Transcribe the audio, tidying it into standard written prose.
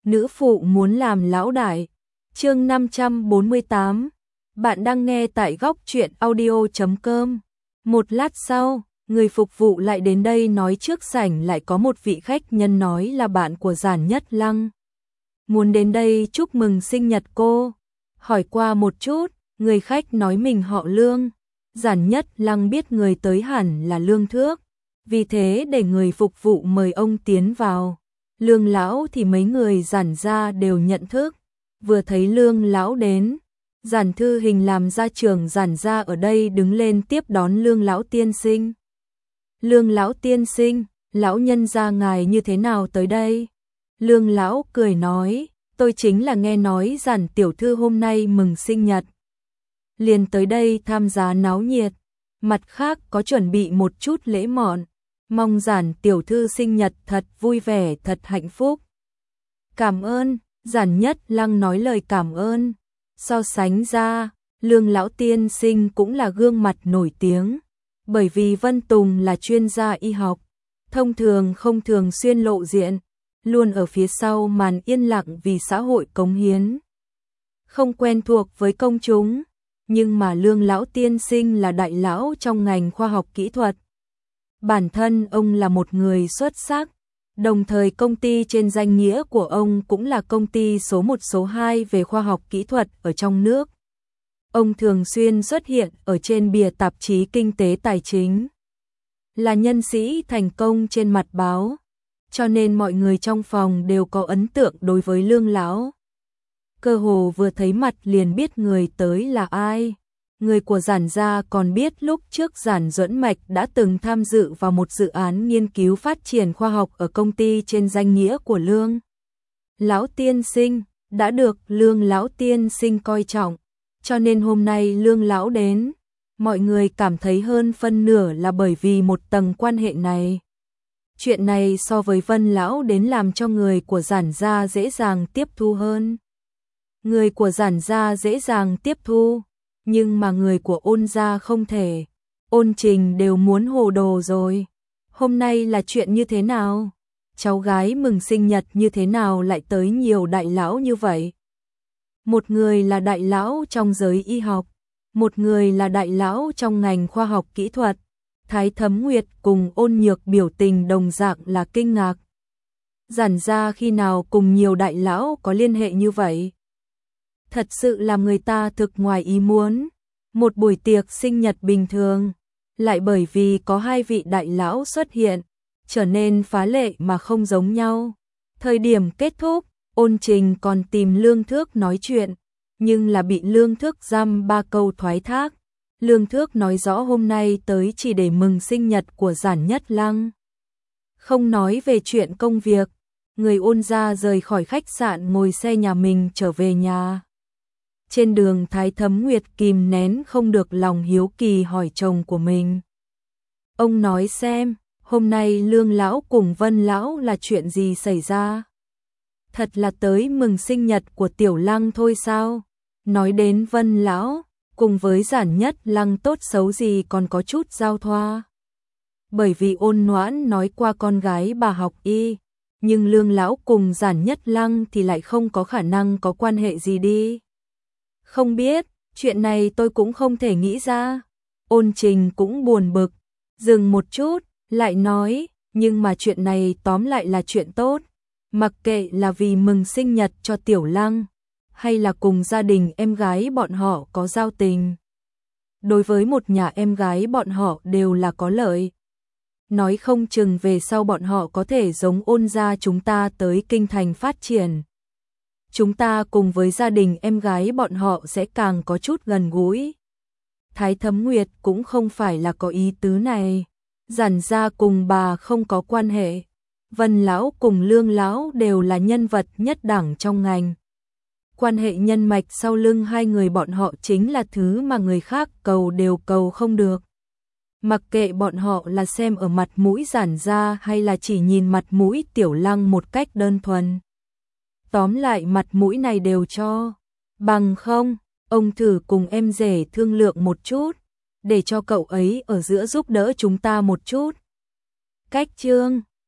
nữ phụ muốn làm lão đại. Chương 548. Bạn đang nghe tại góc truyện audio.com. Một lát sau, người phục vụ lại đến đây nói trước sảnh lại có một vị khách nhân nói là bạn của Giản Nhất Lăng. Muốn đến đây chúc mừng sinh nhật cô. Hỏi qua một chút, người khách nói mình họ Lương. Giản Nhất Lăng biết người tới hẳn là Lương Thước, vì thế để người phục vụ mời ông tiến vào. Lương lão thì mấy người Giản gia đều nhận thức. Vừa thấy Lương lão đến, Giản Thư Hình làm gia trưởng Giản gia ở đây đứng lên tiếp đón Lương lão tiên sinh. Lương lão tiên sinh, lão nhân gia ngài như thế nào tới đây? Lương lão cười nói, tôi chính là nghe nói Giản tiểu thư hôm nay mừng sinh nhật, liền tới đây tham gia náo nhiệt. Mặt khác có chuẩn bị một chút lễ mọn, mong Giản tiểu thư sinh nhật thật vui vẻ, thật hạnh phúc. Cảm ơn. Giản Nhất Lăng nói lời cảm ơn. So sánh ra, Lương lão tiên sinh cũng là gương mặt nổi tiếng, bởi vì Vân Tùng là chuyên gia y học, thông thường không thường xuyên lộ diện, luôn ở phía sau màn yên lặng vì xã hội cống hiến, không quen thuộc với công chúng. Nhưng mà Lương lão tiên sinh là đại lão trong ngành khoa học kỹ thuật. Bản thân ông là một người xuất sắc, đồng thời công ty trên danh nghĩa của ông cũng là công ty số 1 số 2 về khoa học kỹ thuật ở trong nước. Ông thường xuyên xuất hiện ở trên bìa tạp chí Kinh tế Tài chính, là nhân sĩ thành công trên mặt báo, cho nên mọi người trong phòng đều có ấn tượng đối với Lương lão. Cơ hồ vừa thấy mặt liền biết người tới là ai. Người của Giản gia còn biết lúc trước Giản Duẫn Mạch đã từng tham dự vào một dự án nghiên cứu phát triển khoa học ở công ty trên danh nghĩa của Lương lão tiên sinh, đã được Lương lão tiên sinh coi trọng, cho nên hôm nay Lương lão đến, mọi người cảm thấy hơn phân nửa là bởi vì một tầng quan hệ này. Chuyện này so với Vân lão đến làm cho người của Giản gia dễ dàng tiếp thu hơn. Người của Giản gia dễ dàng tiếp thu, nhưng mà người của Ôn gia không thể. Ôn Trình đều muốn hồ đồ rồi. Hôm nay là chuyện như thế nào? Cháu gái mừng sinh nhật như thế nào lại tới nhiều đại lão như vậy? Một người là đại lão trong giới y học, một người là đại lão trong ngành khoa học kỹ thuật. Thái Thấm Nguyệt cùng Ôn Nhược biểu tình đồng dạng là kinh ngạc. Giản gia khi nào cùng nhiều đại lão có liên hệ như vậy? Thật sự làm người ta thực ngoài ý muốn. Một buổi tiệc sinh nhật bình thường, lại bởi vì có hai vị đại lão xuất hiện, trở nên phá lệ mà không giống nhau. Thời điểm kết thúc, Ôn Trình còn tìm Lương Thước nói chuyện, nhưng là bị Lương Thước giam 3 câu thoái thác. Lương Thước nói rõ hôm nay tới chỉ để mừng sinh nhật của Giản Nhất Lăng, không nói về chuyện công việc. Người Ôn gia rời khỏi khách sạn ngồi xe nhà mình trở về nhà. Trên đường Thái Thấm Nguyệt kìm nén không được lòng hiếu kỳ hỏi chồng của mình. Ông nói xem, hôm nay Lương lão cùng Vân lão là chuyện gì xảy ra? Thật là tới mừng sinh nhật của Tiểu Lăng thôi sao? Nói đến Vân lão, cùng với Giản Nhất Lăng tốt xấu gì còn có chút giao thoa. Bởi vì Ôn Noãn nói qua con gái bà học y, nhưng Lương lão cùng Giản Nhất Lăng thì lại không có khả năng có quan hệ gì đi. Không biết, chuyện này tôi cũng không thể nghĩ ra. Ôn Trình cũng buồn bực, dừng một chút, lại nói, nhưng mà chuyện này tóm lại là chuyện tốt. Mặc kệ là vì mừng sinh nhật cho Tiểu Lăng, hay là cùng gia đình em gái bọn họ có giao tình. Đối với một nhà em gái bọn họ đều là có lợi. Nói không chừng về sau bọn họ có thể giống Ôn gia chúng ta tới kinh thành phát triển. Chúng ta cùng với gia đình em gái bọn họ sẽ càng có chút gần gũi. Thái Thấm Nguyệt cũng không phải là có ý tứ này. Giản gia cùng bà không có quan hệ. Vân lão cùng Lương lão đều là nhân vật nhất đẳng trong ngành. Quan hệ nhân mạch sau lưng hai người bọn họ chính là thứ mà người khác cầu đều cầu không được. Mặc kệ bọn họ là xem ở mặt mũi Giản gia hay là chỉ nhìn mặt mũi Tiểu Lăng một cách đơn thuần. Tóm lại mặt mũi này đều cho. Bằng không, ông thử cùng em rể thương lượng một chút, để cho cậu ấy ở giữa giúp đỡ chúng ta một chút. Cách chương